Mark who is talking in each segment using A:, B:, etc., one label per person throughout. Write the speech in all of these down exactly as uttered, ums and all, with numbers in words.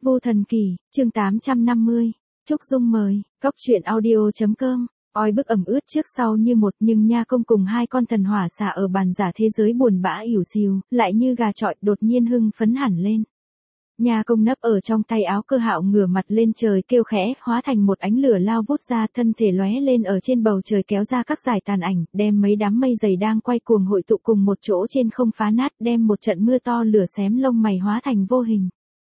A: Vô Thần Kỳ, chương tám trăm năm mươi. Trúc Dung mời, góc truyện audio.com. Oi bức ẩm ướt trước sau như một, nhưng Nha Công cùng hai con thần hỏa xà ở bàn giả thế giới buồn bã ỉu xìu, lại như gà chọi đột nhiên hưng phấn hẳn lên. Nha Công nấp ở trong tay áo Cơ Hạo ngửa mặt lên trời kêu khẽ, hóa thành một ánh lửa lao vút ra, thân thể lóe lên ở trên bầu trời kéo ra các dải tàn ảnh, đem mấy đám mây dày đang quay cuồng hội tụ cùng một chỗ trên không phá nát, đem một trận mưa to lửa xém lông mày hóa thành vô hình.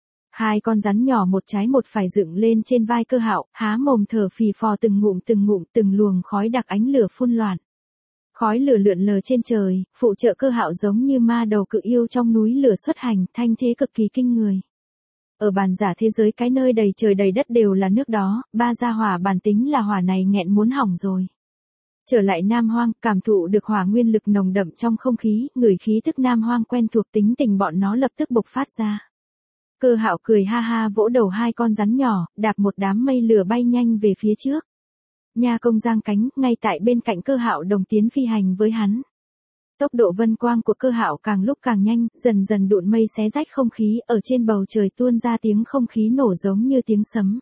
A: Hai con rắn nhỏ một trái một phải dựng lên trên vai Cơ Hạo, há mồm thở phì phò từng ngụm từng ngụm, từng luồng khói đặc ánh lửa phun loạn. Khói lửa lượn lờ trên trời, phụ trợ Cơ Hạo giống như ma đầu cự yêu trong núi lửa xuất hành, thanh thế cực kỳ kinh người. Ở bàn giả thế giới, cái nơi đầy trời đầy đất đều là nước đó, ba gia hỏa bản tính là hỏa này nghẹn muốn hỏng rồi. Trở lại Nam Hoang, cảm thụ được hỏa nguyên lực nồng đậm trong không khí, ngửi khí tức Nam Hoang quen thuộc, tính tình bọn nó lập tức bộc phát ra. Cơ Hạo cười ha ha vỗ đầu hai con rắn nhỏ, đạp một đám mây lửa bay nhanh về phía trước. Nha Công giang cánh, ngay tại bên cạnh Cơ Hạo đồng tiến phi hành với hắn. Tốc độ vân quang của Cơ Hạo càng lúc càng nhanh, dần dần đụn mây xé rách không khí, ở trên bầu trời tuôn ra tiếng không khí nổ giống như tiếng sấm.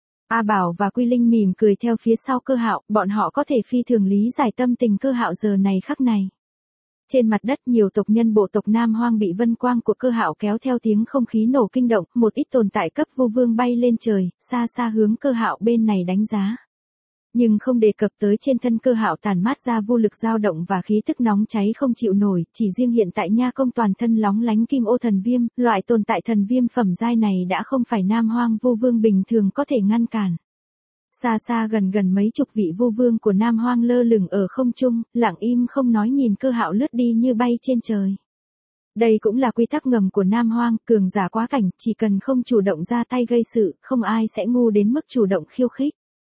A: A Bảo và Quy Linh mỉm cười theo phía sau Cơ Hạo, bọn họ có thể phi thường lý giải tâm tình Cơ Hạo giờ này khắc này. Trên mặt đất, nhiều tộc nhân bộ tộc Nam Hoang bị vân quang của Cơ Hạo kéo theo tiếng không khí nổ kinh động, một ít tồn tại cấp vô vương bay lên trời, xa xa hướng Cơ Hạo bên này đánh giá. Nhưng không đề cập tới trên thân Cơ Hạo tàn mát ra vô lực dao động và khí tức nóng cháy không chịu nổi, chỉ riêng hiện tại Nha Công toàn thân lóng lánh kim ô thần viêm, loại tồn tại thần viêm phẩm giai này đã không phải Nam Hoang vô vương bình thường có thể ngăn cản. Xa xa gần gần mấy chục vị vô vương của Nam Hoang lơ lửng ở không trung, lặng im không nói nhìn Cơ Hạo lướt đi như bay trên trời. Đây cũng là quy tắc ngầm của Nam Hoang, cường giả quá cảnh, chỉ cần không chủ động ra tay gây sự, không ai sẽ ngu đến mức chủ động khiêu khích.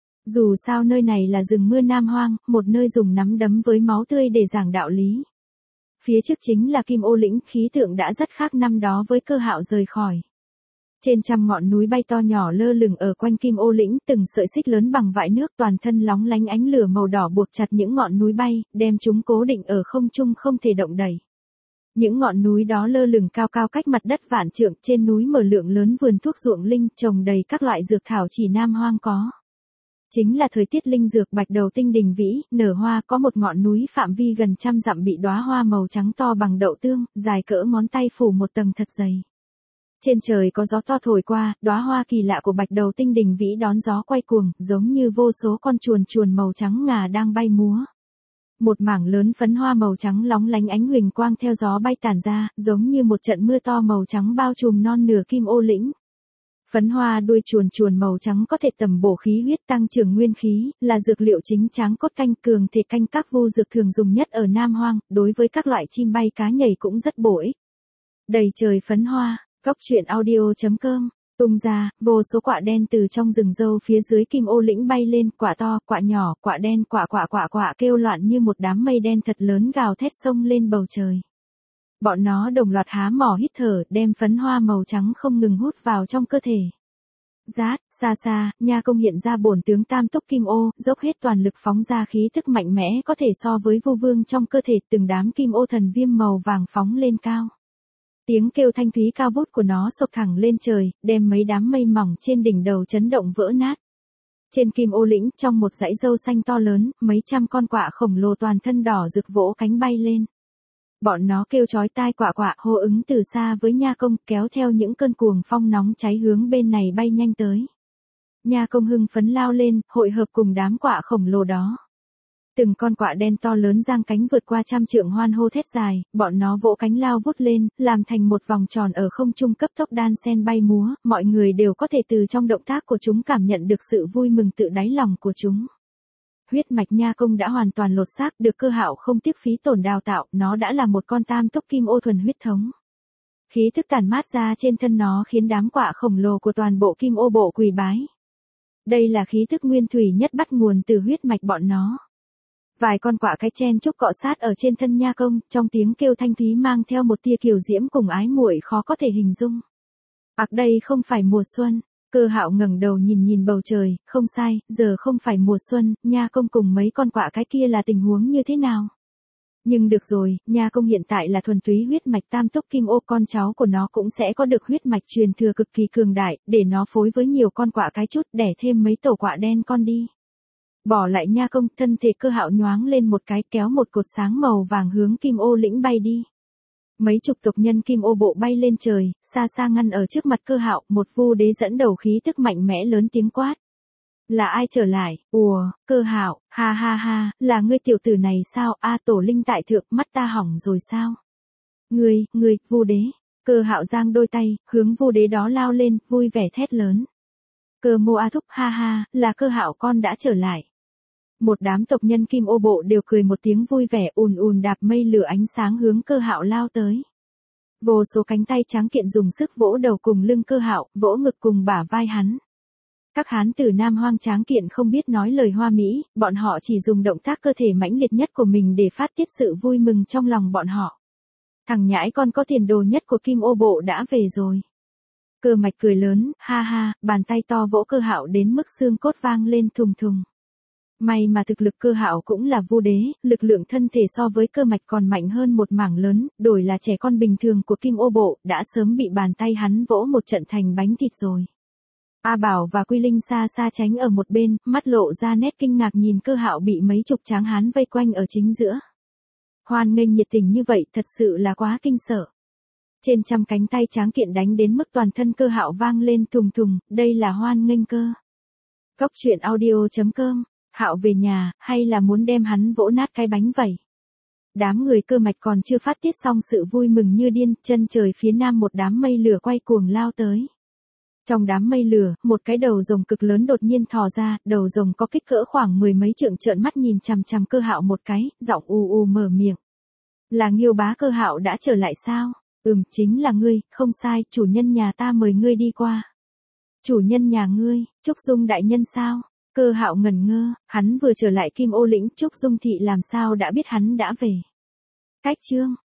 A: Dù sao nơi này là rừng mưa Nam Hoang, một nơi dùng nắm đấm với máu tươi để giảng đạo lý. Phía trước chính là Kim Ô Lĩnh, khí tượng đã rất khác năm đó với Cơ Hạo rời khỏi. Trên trăm ngọn núi bay to nhỏ lơ lửng ở quanh Kim Ô Lĩnh, từng sợi xích lớn bằng vại nước toàn thân lóng lánh ánh lửa màu đỏ buộc chặt những ngọn núi bay, đem chúng cố định ở không trung không thể động đẩy. Những ngọn núi đó lơ lửng cao cao cách mặt đất vạn trượng, trên núi mở lượng lớn vườn thuốc ruộng linh, trồng đầy các loại dược thảo chỉ Nam Hoang có. Chính là thời tiết linh dược bạch đầu tinh đình vĩ, nở hoa, có một ngọn núi phạm vi gần trăm dặm bị đóa hoa màu trắng to bằng đậu tương, dài cỡ ngón tay phủ một tầng thật dày. Trên trời có gió to thổi qua, đóa hoa kỳ lạ của bạch đầu tinh đình vĩ đón gió quay cuồng, giống như vô số con chuồn chuồn màu trắng ngà đang bay múa. Một mảng lớn phấn hoa màu trắng lóng lánh ánh huỳnh quang theo gió bay tản ra, giống như một trận mưa to màu trắng bao trùm non nửa Kim Ô Lĩnh. Phấn hoa đuôi chuồn chuồn màu trắng có thể tầm bổ khí huyết tăng trưởng nguyên khí, là dược liệu chính tráng cốt canh cường thể canh các vu dược thường dùng nhất ở Nam Hoang, đối với các loại chim bay cá nhảy cũng rất bổ ích. Đầy trời phấn hoa, góc truyện audio.com, tung ra, vô số quạ đen từ trong rừng dâu phía dưới Kim Ô Lĩnh bay lên, quạ to, quạ nhỏ, quạ đen, quạ quạ quạ quạ kêu loạn như một đám mây đen thật lớn gào thét xông lên bầu trời. Bọn nó đồng loạt há mỏ hít thở, đem phấn hoa màu trắng không ngừng hút vào trong cơ thể. Rát, xa xa, Nha Công hiện ra bổn tướng tam túc kim ô, dốc hết toàn lực phóng ra khí tức mạnh mẽ có thể so với vô vương trong cơ thể, từng đám kim ô thần viêm màu vàng phóng lên cao. Tiếng kêu thanh thúy cao vút của nó sộc thẳng lên trời, đem mấy đám mây mỏng trên đỉnh đầu chấn động vỡ nát. Trên Kim Ô Lĩnh, trong một dãy râu xanh to lớn, mấy trăm con quạ khổng lồ toàn thân đỏ rực vỗ cánh bay lên. Bọn nó kêu chói tai quạ quạ, hô ứng từ xa với Nha Công, kéo theo những cơn cuồng phong nóng cháy hướng bên này bay nhanh tới. Nha Công hưng phấn lao lên, hội hợp cùng đám quạ khổng lồ đó. Từng con quạ đen to lớn giang cánh vượt qua trăm trượng hoan hô thét dài, bọn nó vỗ cánh lao vút lên, làm thành một vòng tròn ở không trung cấp tốc đan sen bay múa, mọi người đều có thể từ trong động tác của chúng cảm nhận được sự vui mừng tự đáy lòng của chúng. Huyết mạch Nha Công đã hoàn toàn lột xác, được Cơ Hạo không tiếc phí tổn đào tạo, nó đã là một con tam túc kim ô thuần huyết thống. Khí thức tản mát ra trên thân nó khiến đám quạ khổng lồ của toàn bộ kim ô bộ quỳ bái. Đây là khí thức nguyên thủy nhất bắt nguồn từ huyết mạch bọn nó. Vài con quạ cái chen chúc cọ sát ở trên thân Nha Công, trong tiếng kêu thanh thúy mang theo một tia kiều diễm cùng ái muội khó có thể hình dung. Ặc đây không phải mùa xuân. Cơ Hạo ngẩng đầu nhìn nhìn bầu trời, không sai, giờ không phải mùa xuân, Nha Công cùng mấy con quạ cái kia là tình huống như thế nào? Nhưng được rồi, nha công hiện tại là thuần túy huyết mạch tam túc kim ô, con cháu của nó cũng sẽ có được huyết mạch truyền thừa cực kỳ cường đại, để nó phối với nhiều con quạ cái chút, đẻ thêm mấy tổ quạ đen con đi. Bỏ lại nha công, thân thể Cơ Hạo nhoáng lên một cái, kéo một cột sáng màu vàng hướng Kim Ô lĩnh bay đi. Mấy chục tộc nhân Kim Ô bộ bay lên trời, xa xa ngăn ở trước mặt Cơ Hạo, một Vu Đế dẫn đầu khí tức mạnh mẽ lớn tiếng quát. Là ai trở lại? Ùa, Cơ Hạo, ha ha ha, là ngươi tiểu tử này sao? A tổ linh tại thượng, mắt ta hỏng rồi sao? Ngươi, ngươi, Vu Đế. Cơ Hạo giang đôi tay, hướng Vu Đế đó lao lên, vui vẻ thét lớn. Cơ Mô A thúc, ha ha, là Cơ Hạo con đã trở lại. Một đám tộc nhân Kim Ô bộ đều cười một tiếng vui vẻ, ùn ùn đạp mây lửa ánh sáng hướng Cơ Hạo lao tới. Vô số cánh tay tráng kiện dùng sức vỗ đầu cùng lưng Cơ Hạo, vỗ ngực cùng bả vai hắn. Các hán tử Nam Hoang tráng kiện không biết nói lời hoa mỹ, bọn họ chỉ dùng động tác cơ thể mãnh liệt nhất của mình để phát tiết sự vui mừng trong lòng bọn họ. Thằng nhãi con có tiền đồ nhất của Kim Ô bộ đã về rồi. Cơ Mạch cười lớn, ha ha, bàn tay to vỗ Cơ Hạo đến mức xương cốt vang lên thùng thùng. May mà thực lực Cơ Hạo cũng là Vu Đế, lực lượng thân thể so với Cơ Mạch còn mạnh hơn một mảng lớn, đổi là trẻ con bình thường của Kim Ô bộ, đã sớm bị bàn tay hắn vỗ một trận thành bánh thịt rồi. A Bảo và Quy Linh xa xa tránh ở một bên, mắt lộ ra nét kinh ngạc nhìn Cơ Hạo bị mấy chục tráng hán vây quanh ở chính giữa. Hoan nghênh nhiệt tình như vậy thật sự là quá kinh sợ. Trên trăm cánh tay tráng kiện đánh đến mức toàn thân Cơ Hạo vang lên thùng thùng, đây là hoan nghênh cơ. Cốc truyện audio chấm com, Hạo về nhà, hay là muốn đem hắn vỗ nát cái bánh vậy? Đám người Cơ Mạch còn chưa phát tiết xong sự vui mừng như điên, chân trời phía nam một đám mây lửa quay cuồng lao tới. Trong đám mây lửa, một cái đầu rồng cực lớn đột nhiên thò ra, đầu rồng có kích cỡ khoảng mười mấy trượng, trợn mắt nhìn chằm chằm Cơ Hạo một cái, giọng u u mở miệng. Là Nghiêu bá Cơ Hạo đã trở lại sao? Ừm, chính là ngươi, không sai, chủ nhân nhà ta mời ngươi đi qua. Chủ nhân nhà ngươi, Trúc Dung đại nhân sao? Cơ Hạo ngẩn ngơ, hắn vừa trở lại Kim Ô lĩnh, Trúc Dung thị làm sao đã biết hắn đã về. Cách chương